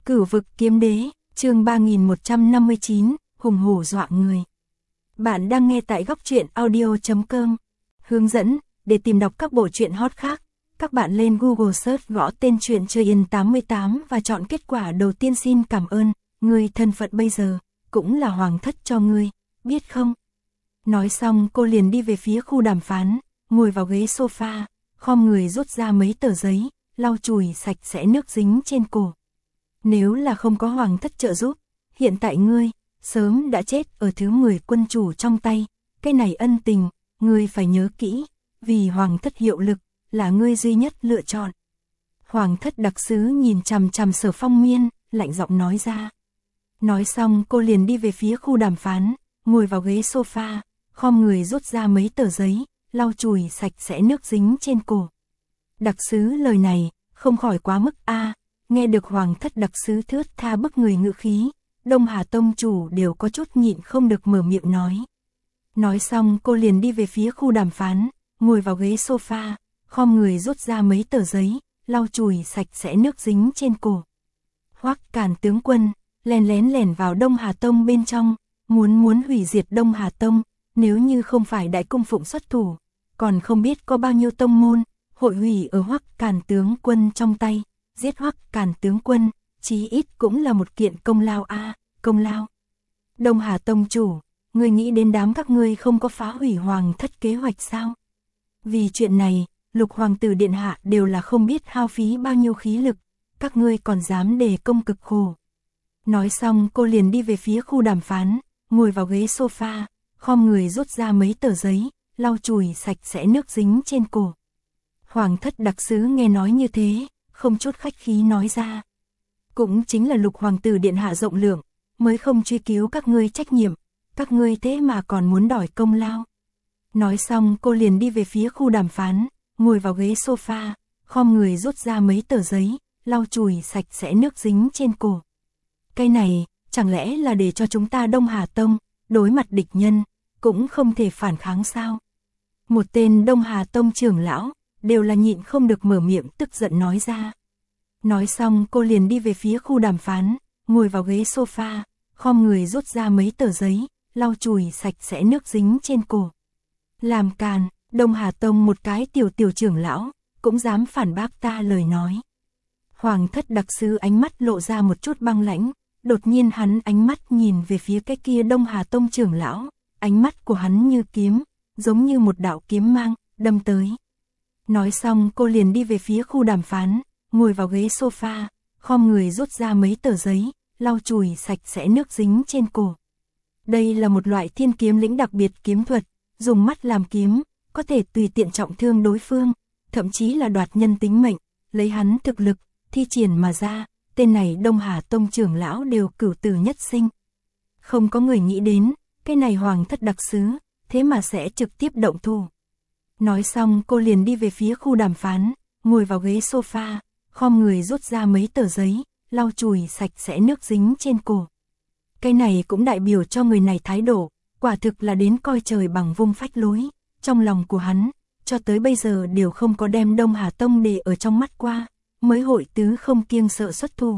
Cửu vực kiếm đế, chương 3159, hùng hổ dọa người. Bạn đang nghe tại góc truyện audio.com. Hướng dẫn, để tìm đọc các bộ truyện hot khác, các bạn lên Google search gõ tên truyện Chơi Yên 88 và chọn kết quả đầu tiên. Xin cảm ơn, người thân phận bây giờ, cũng là hoàng thất cho ngươi, biết không? Nói xong cô liền đi về phía khu đàm phán, ngồi vào ghế sofa, khom người rút ra mấy tờ giấy, lau chùi sạch sẽ nước dính trên cổ. Nếu là không có hoàng thất trợ giúp, hiện tại ngươi, sớm đã chết ở thứ 10 quân chủ trong tay, cái này ân tình, ngươi phải nhớ kỹ, vì hoàng thất hiệu lực, là ngươi duy nhất lựa chọn. Hoàng thất đặc sứ nhìn chằm chằm Sở Phong Miên, lạnh giọng nói ra. Nói xong cô liền đi về phía khu đàm phán, ngồi vào ghế sofa, khom người rút ra mấy tờ giấy, lau chùi sạch sẽ nước dính trên cổ. Đặc sứ lời này, không khỏi quá mức nghe được hoàng thất đặc sứ thướt tha bức người ngữ khí, Đông Hà Tông chủ đều có chút nhịn không được mở miệng nói. Nói xong cô liền đi về phía khu đàm phán, ngồi vào ghế sofa, khom người rút ra mấy tờ giấy, lau chùi sạch sẽ nước dính trên cổ. Hoắc Càn tướng quân, lén lẻn vào Đông Hà Tông bên trong, muốn hủy diệt Đông Hà Tông, nếu như không phải đại cung phụng xuất thủ, còn không biết có bao nhiêu tông môn, hội hủy ở Hoắc Càn tướng quân trong tay. Giết Hoắc Càn tướng quân, chí ít cũng là một kiện công lao công lao. Đông Hà Tông chủ, ngươi nghĩ đến đám các ngươi không có phá hủy hoàng thất kế hoạch sao? Vì chuyện này, Lục hoàng tử điện hạ đều là không biết hao phí bao nhiêu khí lực, các ngươi còn dám đề công cực khổ. Nói xong cô liền đi về phía khu đàm phán, ngồi vào ghế sofa, khom người rút ra mấy tờ giấy, lau chùi sạch sẽ nước dính trên cổ. Hoàng thất đặc sứ nghe nói như thế, không chút khách khí nói ra. Cũng chính là Lục hoàng tử điện hạ rộng lượng, mới không truy cứu các ngươi trách nhiệm, các ngươi thế mà còn muốn đòi công lao. Nói xong cô liền đi về phía khu đàm phán, ngồi vào ghế sofa, khom người rút ra mấy tờ giấy, lau chùi sạch sẽ nước dính trên cổ. Cái này, chẳng lẽ là để cho chúng ta Đông Hà Tông, đối mặt địch nhân, cũng không thể phản kháng sao? Một tên Đông Hà Tông trưởng lão, đều là nhịn không được mở miệng tức giận nói ra. Nói xong cô liền đi về phía khu đàm phán, ngồi vào ghế sofa, khom người rút ra mấy tờ giấy, lau chùi sạch sẽ nước dính trên cổ. Làm càn, Đông Hà Tông một cái tiểu trưởng lão, cũng dám phản bác ta lời nói. Hoàng thất đặc sứ ánh mắt lộ ra một chút băng lãnh, đột nhiên hắn ánh mắt nhìn về phía cái kia Đông Hà Tông trưởng lão, ánh mắt của hắn như kiếm, giống như một đạo kiếm mang, đâm tới. Nói xong cô liền đi về phía khu đàm phán, ngồi vào ghế sofa, khom người rút ra mấy tờ giấy, lau chùi sạch sẽ nước dính trên cổ. Đây là một loại thiên kiếm lĩnh đặc biệt kiếm thuật, dùng mắt làm kiếm, có thể tùy tiện trọng thương đối phương, thậm chí là đoạt nhân tính mệnh, lấy hắn thực lực, thi triển mà ra, tên này Đông Hà Tông trưởng lão đều cửu tử nhất sinh. Không có người nghĩ đến, cái này hoàng thất đặc sứ, thế mà sẽ trực tiếp động thủ. Nói xong cô liền đi về phía khu đàm phán, ngồi vào ghế sofa, khom người rút ra mấy tờ giấy, lau chùi sạch sẽ nước dính trên cổ. Cái này cũng đại biểu cho người này thái độ, quả thực là đến coi trời bằng vung phách lối. Trong lòng của hắn, cho tới bây giờ đều không có đem Đông Hà Tông để ở trong mắt qua, mới hội tứ không kiêng sợ xuất thủ.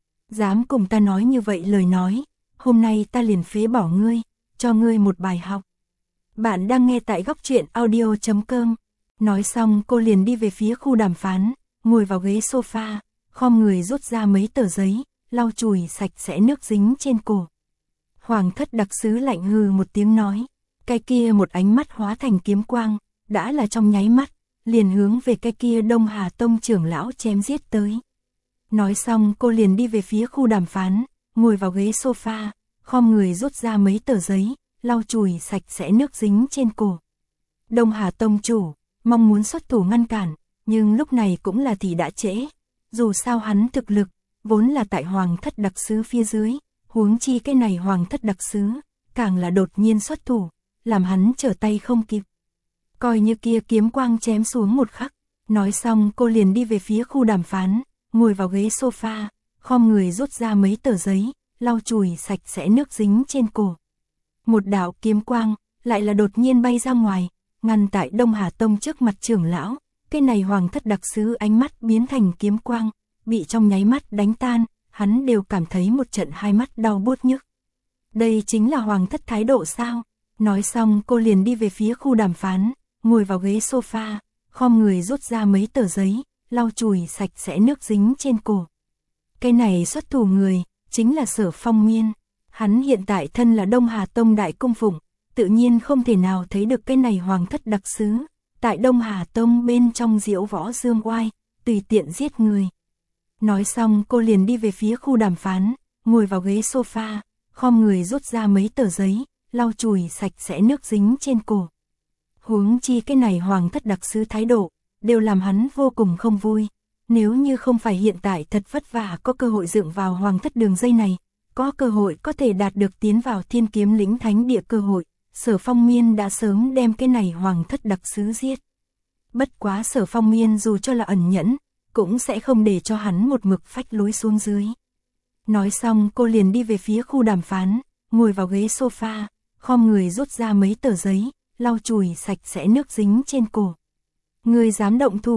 Dám cùng ta nói như vậy lời nói, hôm nay ta liền phế bỏ ngươi, cho ngươi một bài học. Bạn đang nghe tại góc truyện audio.com. Nói xong cô liền đi về phía khu đàm phán, ngồi vào ghế sofa, khom người rút ra mấy tờ giấy, lau chùi sạch sẽ nước dính trên cổ. Hoàng thất đặc sứ lạnh hừ một tiếng nói, cái kia một ánh mắt hóa thành kiếm quang, đã là trong nháy mắt, liền hướng về cái kia Đông Hà Tông trưởng lão chém giết tới. Nói xong cô liền đi về phía khu đàm phán, ngồi vào ghế sofa, khom người rút ra mấy tờ giấy, lau chùi sạch sẽ nước dính trên cổ. Đông Hà Tông chủ, mong muốn xuất thủ ngăn cản, nhưng lúc này cũng là thì đã trễ. Dù sao hắn thực lực, vốn là tại hoàng thất đặc sứ phía dưới, huống chi cái này hoàng thất đặc sứ, càng là đột nhiên xuất thủ, làm hắn trở tay không kịp. Coi như kia kiếm quang chém xuống một khắc, nói xong cô liền đi về phía khu đàm phán, ngồi vào ghế sofa, khom người rút ra mấy tờ giấy, lau chùi sạch sẽ nước dính trên cổ. Một đạo kiếm quang, lại là đột nhiên bay ra ngoài, ngăn tại Đông Hà Tông trước mặt trưởng lão, cái này hoàng thất đặc sứ ánh mắt biến thành kiếm quang, bị trong nháy mắt đánh tan, hắn đều cảm thấy một trận hai mắt đau buốt nhức. Đây chính là hoàng thất thái độ sao? Nói xong cô liền đi về phía khu đàm phán, ngồi vào ghế sofa, khom người rút ra mấy tờ giấy, lau chùi sạch sẽ nước dính trên cổ. Cái này xuất thủ người, chính là Sở Phong Miên. Hắn hiện tại thân là Đông Hà Tông đại cung phụng, tự nhiên không thể nào thấy được cái này hoàng thất đặc sứ. Tại Đông Hà Tông bên trong diễu võ dương oai, tùy tiện giết người. Nói xong cô liền đi về phía khu đàm phán, ngồi vào ghế sofa, khom người rút ra mấy tờ giấy, lau chùi sạch sẽ nước dính trên cổ. Huống chi cái này hoàng thất đặc sứ thái độ, đều làm hắn vô cùng không vui. Nếu như không phải hiện tại thật vất vả có cơ hội dựng vào hoàng thất đường dây này, có cơ hội có thể đạt được tiến vào Thiên Kiếm Lĩnh Thánh Địa cơ hội, Sở Phong Miên đã sớm đem cái này hoàng thất đặc sứ giết. Bất quá Sở Phong Miên dù cho là ẩn nhẫn, cũng sẽ không để cho hắn một mực phách lối xuống dưới. Nói xong cô liền đi về phía khu đàm phán, ngồi vào ghế sofa, khom người rút ra mấy tờ giấy, lau chùi sạch sẽ nước dính trên cổ. Ngươi dám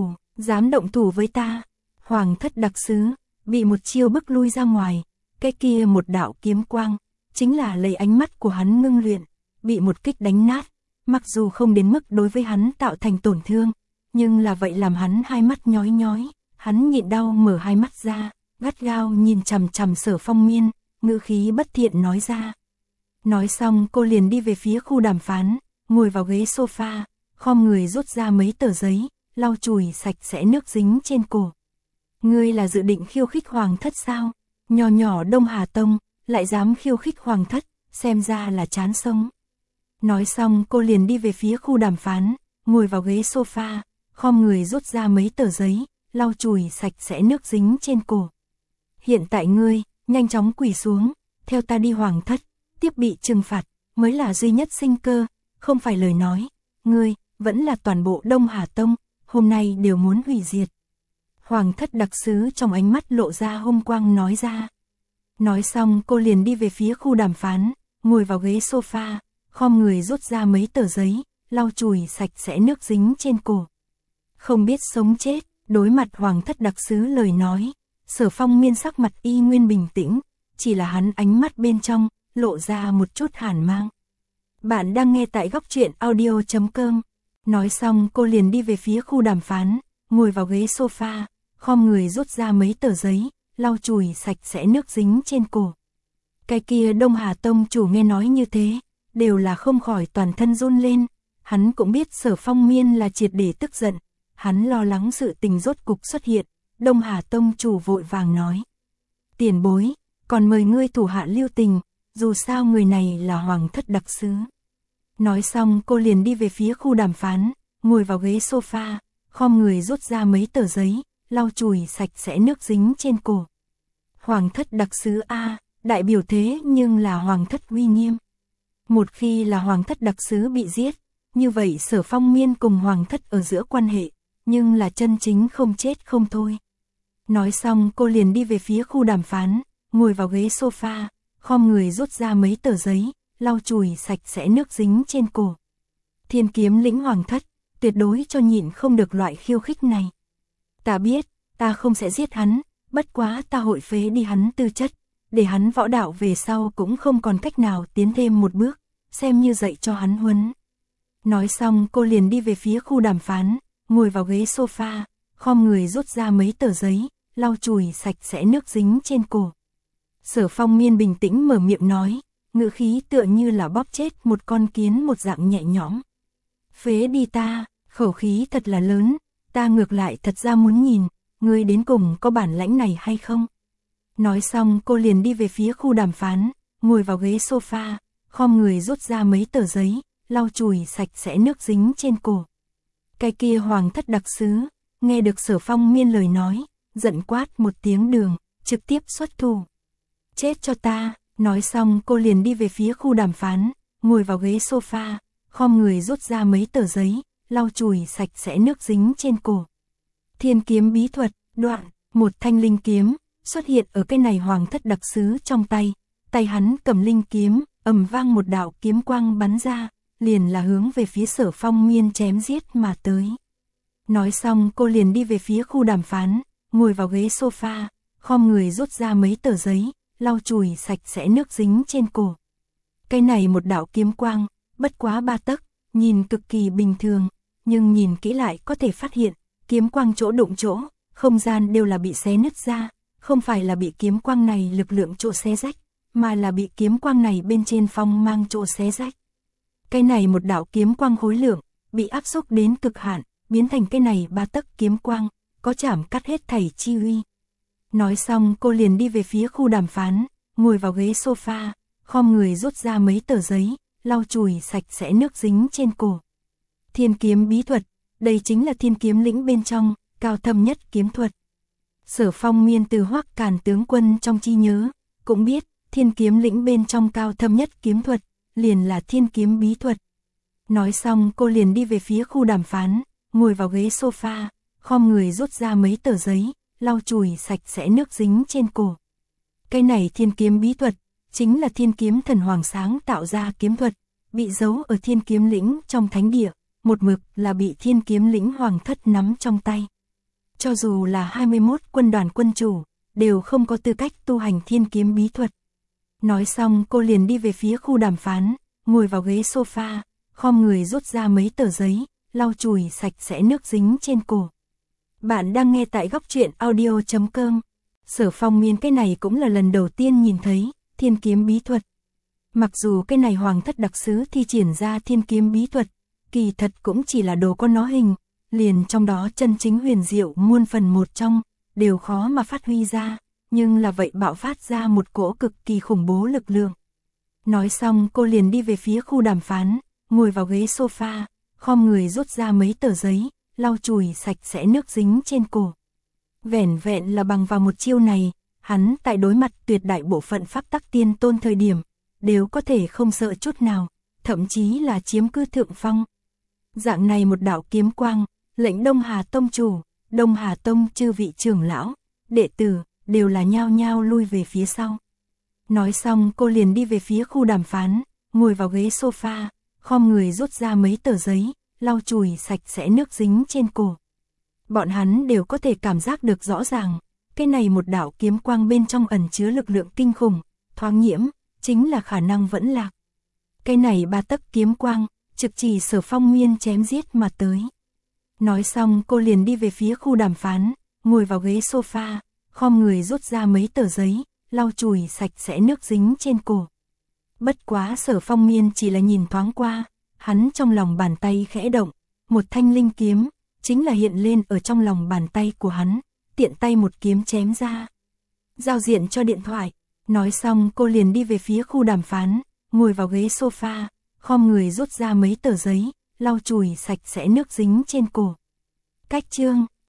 động thủ với ta. Hoàng thất đặc sứ, bị một chiêu bức lui ra ngoài, cái kia một đạo kiếm quang, chính là lấy ánh mắt của hắn ngưng luyện, bị một kích đánh nát, mặc dù không đến mức đối với hắn tạo thành tổn thương, nhưng là vậy làm hắn hai mắt nhói nhói, hắn nhịn đau mở hai mắt ra, gắt gao nhìn chằm chằm Sở Phong Miên, ngữ khí bất thiện nói ra. Nói xong cô liền đi về phía khu đàm phán, ngồi vào ghế sofa, khom người rút ra mấy tờ giấy, lau chùi sạch sẽ nước dính trên cổ. Ngươi là dự định khiêu khích hoàng thất sao? Nhỏ nhỏ Đông Hà Tông, lại dám khiêu khích hoàng thất, xem ra là chán sống. Nói xong cô liền đi về phía khu đàm phán, ngồi vào ghế sofa, khom người rút ra mấy tờ giấy, lau chùi sạch sẽ nước dính trên cổ. Hiện tại ngươi, nhanh chóng quỳ xuống, theo ta đi hoàng thất, tiếp bị trừng phạt, mới là duy nhất sinh cơ, không phải lời nói. Ngươi, vẫn là toàn bộ Đông Hà Tông, hôm nay đều muốn hủy diệt. Hoàng thất đặc sứ trong ánh mắt lộ ra hung quang nói ra. Nói xong cô liền đi về phía khu đàm phán, ngồi vào ghế sofa, khom người rút ra mấy tờ giấy, lau chùi sạch sẽ nước dính trên cổ. Không biết sống chết, đối mặt hoàng thất đặc sứ lời nói, Sở Phong Miên sắc mặt y nguyên bình tĩnh, chỉ là hắn ánh mắt bên trong, lộ ra một chút hàn mang. Bạn đang nghe tại Góc Truyện Audio.com. Nói xong cô liền đi về phía khu đàm phán, ngồi vào ghế sofa, khom người rút ra mấy tờ giấy, lau chùi sạch sẽ nước dính trên cổ. Cái kia Đông Hà Tông chủ nghe nói như thế, đều là không khỏi toàn thân run lên, hắn cũng biết Sở Phong Miên là triệt để tức giận, hắn lo lắng sự tình rốt cục xuất hiện, Đông Hà Tông chủ vội vàng nói. Tiền bối, còn mời ngươi thủ hạ lưu tình, dù sao người này là hoàng thất đặc sứ. Nói xong cô liền đi về phía khu đàm phán, ngồi vào ghế sofa, khom người rút ra mấy tờ giấy, lau chùi sạch sẽ nước dính trên cổ. Hoàng thất đặc sứ A, đại biểu thế nhưng là hoàng thất uy nghiêm. Một khi là hoàng thất đặc sứ bị giết, như vậy Sở Phong Miên cùng hoàng thất ở giữa quan hệ, nhưng là chân chính không chết không thôi. Nói xong cô liền đi về phía khu đàm phán, ngồi vào ghế sofa, khom người rút ra mấy tờ giấy, lau chùi sạch sẽ nước dính trên cổ. Thiên Kiếm Lĩnh hoàng thất, tuyệt đối cho nhịn không được loại khiêu khích này. Ta biết, ta không sẽ giết hắn, bất quá ta hội phế đi hắn tư chất, để hắn võ đạo về sau cũng không còn cách nào tiến thêm một bước, xem như dạy cho hắn huấn. Nói xong cô liền đi về phía khu đàm phán, ngồi vào ghế sofa, khom người rút ra mấy tờ giấy, lau chùi sạch sẽ nước dính trên cổ. Sở Phong Miên bình tĩnh mở miệng nói, ngữ khí tựa như là bóp chết một con kiến một dạng nhẹ nhõm. Phế đi ta, khẩu khí thật là lớn, ta ngược lại thật ra muốn nhìn, ngươi đến cùng có bản lãnh này hay không? Nói xong cô liền đi về phía khu đàm phán, ngồi vào ghế sofa, khom người rút ra mấy tờ giấy, lau chùi sạch sẽ nước dính trên cổ. Cái kia hoàng thất đặc sứ, nghe được Sở Phong Miên lời nói, giận quát một tiếng đường, trực tiếp xuất thủ. Chết cho ta, nói xong cô liền đi về phía khu đàm phán, ngồi vào ghế sofa, khom người rút ra mấy tờ giấy, lau chùi sạch sẽ nước dính trên cổ. Thiên kiếm bí thuật, đoạn, một thanh linh kiếm, xuất hiện ở cái này hoàng thất đặc sứ trong tay, tay hắn cầm linh kiếm, ầm vang một đạo kiếm quang bắn ra, liền là hướng về phía Sở Phong Miên chém giết mà tới. Nói xong cô liền đi về phía khu đàm phán, ngồi vào ghế sofa, khom người rút ra mấy tờ giấy, lau chùi sạch sẽ nước dính trên cổ. Cái này một đạo kiếm quang, bất quá 3 tấc, nhìn cực kỳ bình thường, nhưng nhìn kỹ lại có thể phát hiện, kiếm quang chỗ đụng chỗ, không gian đều là bị xé nứt ra, không phải là bị kiếm quang này lực lượng chỗ xé rách, mà là bị kiếm quang này bên trên phong mang chỗ xé rách. Cái này một đạo kiếm quang khối lượng, bị áp xúc đến cực hạn, biến thành cái này 3 tấc kiếm quang, có chảm cắt hết thảy chi uy. Nói xong cô liền đi về phía khu đàm phán, ngồi vào ghế sofa, khom người rút ra mấy tờ giấy, lau chùi sạch sẽ nước dính trên cổ. Thiên kiếm bí thuật, đây chính là thiên kiếm lĩnh bên trong, cao thâm nhất kiếm thuật. Sở Phong Miên từ Hoắc Càn tướng quân trong chi nhớ, cũng biết, thiên kiếm lĩnh bên trong cao thâm nhất kiếm thuật, liền là thiên kiếm bí thuật. Nói xong cô liền đi về phía khu đàm phán, ngồi vào ghế sofa, khom người rút ra mấy tờ giấy, lau chùi sạch sẽ nước dính trên cổ. Cái này thiên kiếm bí thuật, chính là thiên kiếm thần hoàng sáng tạo ra kiếm thuật, bị giấu ở thiên kiếm lĩnh trong thánh địa, một mực là bị thiên kiếm lĩnh hoàng thất nắm trong tay. Cho dù là 21 quân đoàn quân chủ, đều không có tư cách tu hành thiên kiếm bí thuật. Nói xong cô liền đi về phía khu đàm phán, ngồi vào ghế sofa, khom người rút ra mấy tờ giấy, lau chùi sạch sẽ nước dính trên cổ. Bạn đang nghe tại góc truyện audio.com. Sở Phong Miên cái này cũng là lần đầu tiên nhìn thấy thiên kiếm bí thuật. Mặc dù cái này hoàng thất đặc sứ thi triển ra thiên kiếm bí thuật, kỳ thật cũng chỉ là đồ có nó hình, liền trong đó chân chính huyền diệu muôn phần một trong, đều khó mà phát huy ra, nhưng là vậy bạo phát ra một cỗ cực kỳ khủng bố lực lượng. Nói xong cô liền đi về phía khu đàm phán, ngồi vào ghế sofa, khom người rút ra mấy tờ giấy, lau chùi sạch sẽ nước dính trên cổ. Vẻn vẹn là bằng vào một chiêu này, hắn tại đối mặt tuyệt đại bộ phận pháp tắc tiên tôn thời điểm, đều có thể không sợ chút nào, thậm chí là chiếm cứ thượng phong. Dạng này một đạo kiếm quang, lệnh Đông Hà Tông chủ, Đông Hà Tông chư vị trưởng lão, đệ tử, đều là nhao nhao lui về phía sau. Nói xong cô liền đi về phía khu đàm phán, ngồi vào ghế sofa, khom người rút ra mấy tờ giấy, lau chùi sạch sẽ nước dính trên cổ. Bọn hắn đều có thể cảm giác được rõ ràng, cái này một đạo kiếm quang bên trong ẩn chứa lực lượng kinh khủng, thoáng nhiễm, chính là khả năng vẫn lạc. Cái này 3 tấc kiếm quang, trực chỉ Sở Phong Miên chém giết mà tới. Nói xong cô liền đi về phía khu đàm phán, ngồi vào ghế sofa, khom người rút ra mấy tờ giấy, lau chùi sạch sẽ nước dính trên cổ. Bất quá Sở Phong Miên chỉ là nhìn thoáng qua, hắn trong lòng bàn tay khẽ động, một thanh linh kiếm, chính là hiện lên ở trong lòng bàn tay của hắn, tiện tay một kiếm chém ra. Giao diện cho điện thoại, nói xong cô liền đi về phía khu đàm phán, ngồi vào ghế sofa, khom người rút ra mấy tờ giấy, lau chùi sạch sẽ nước dính trên cổ. Cách chương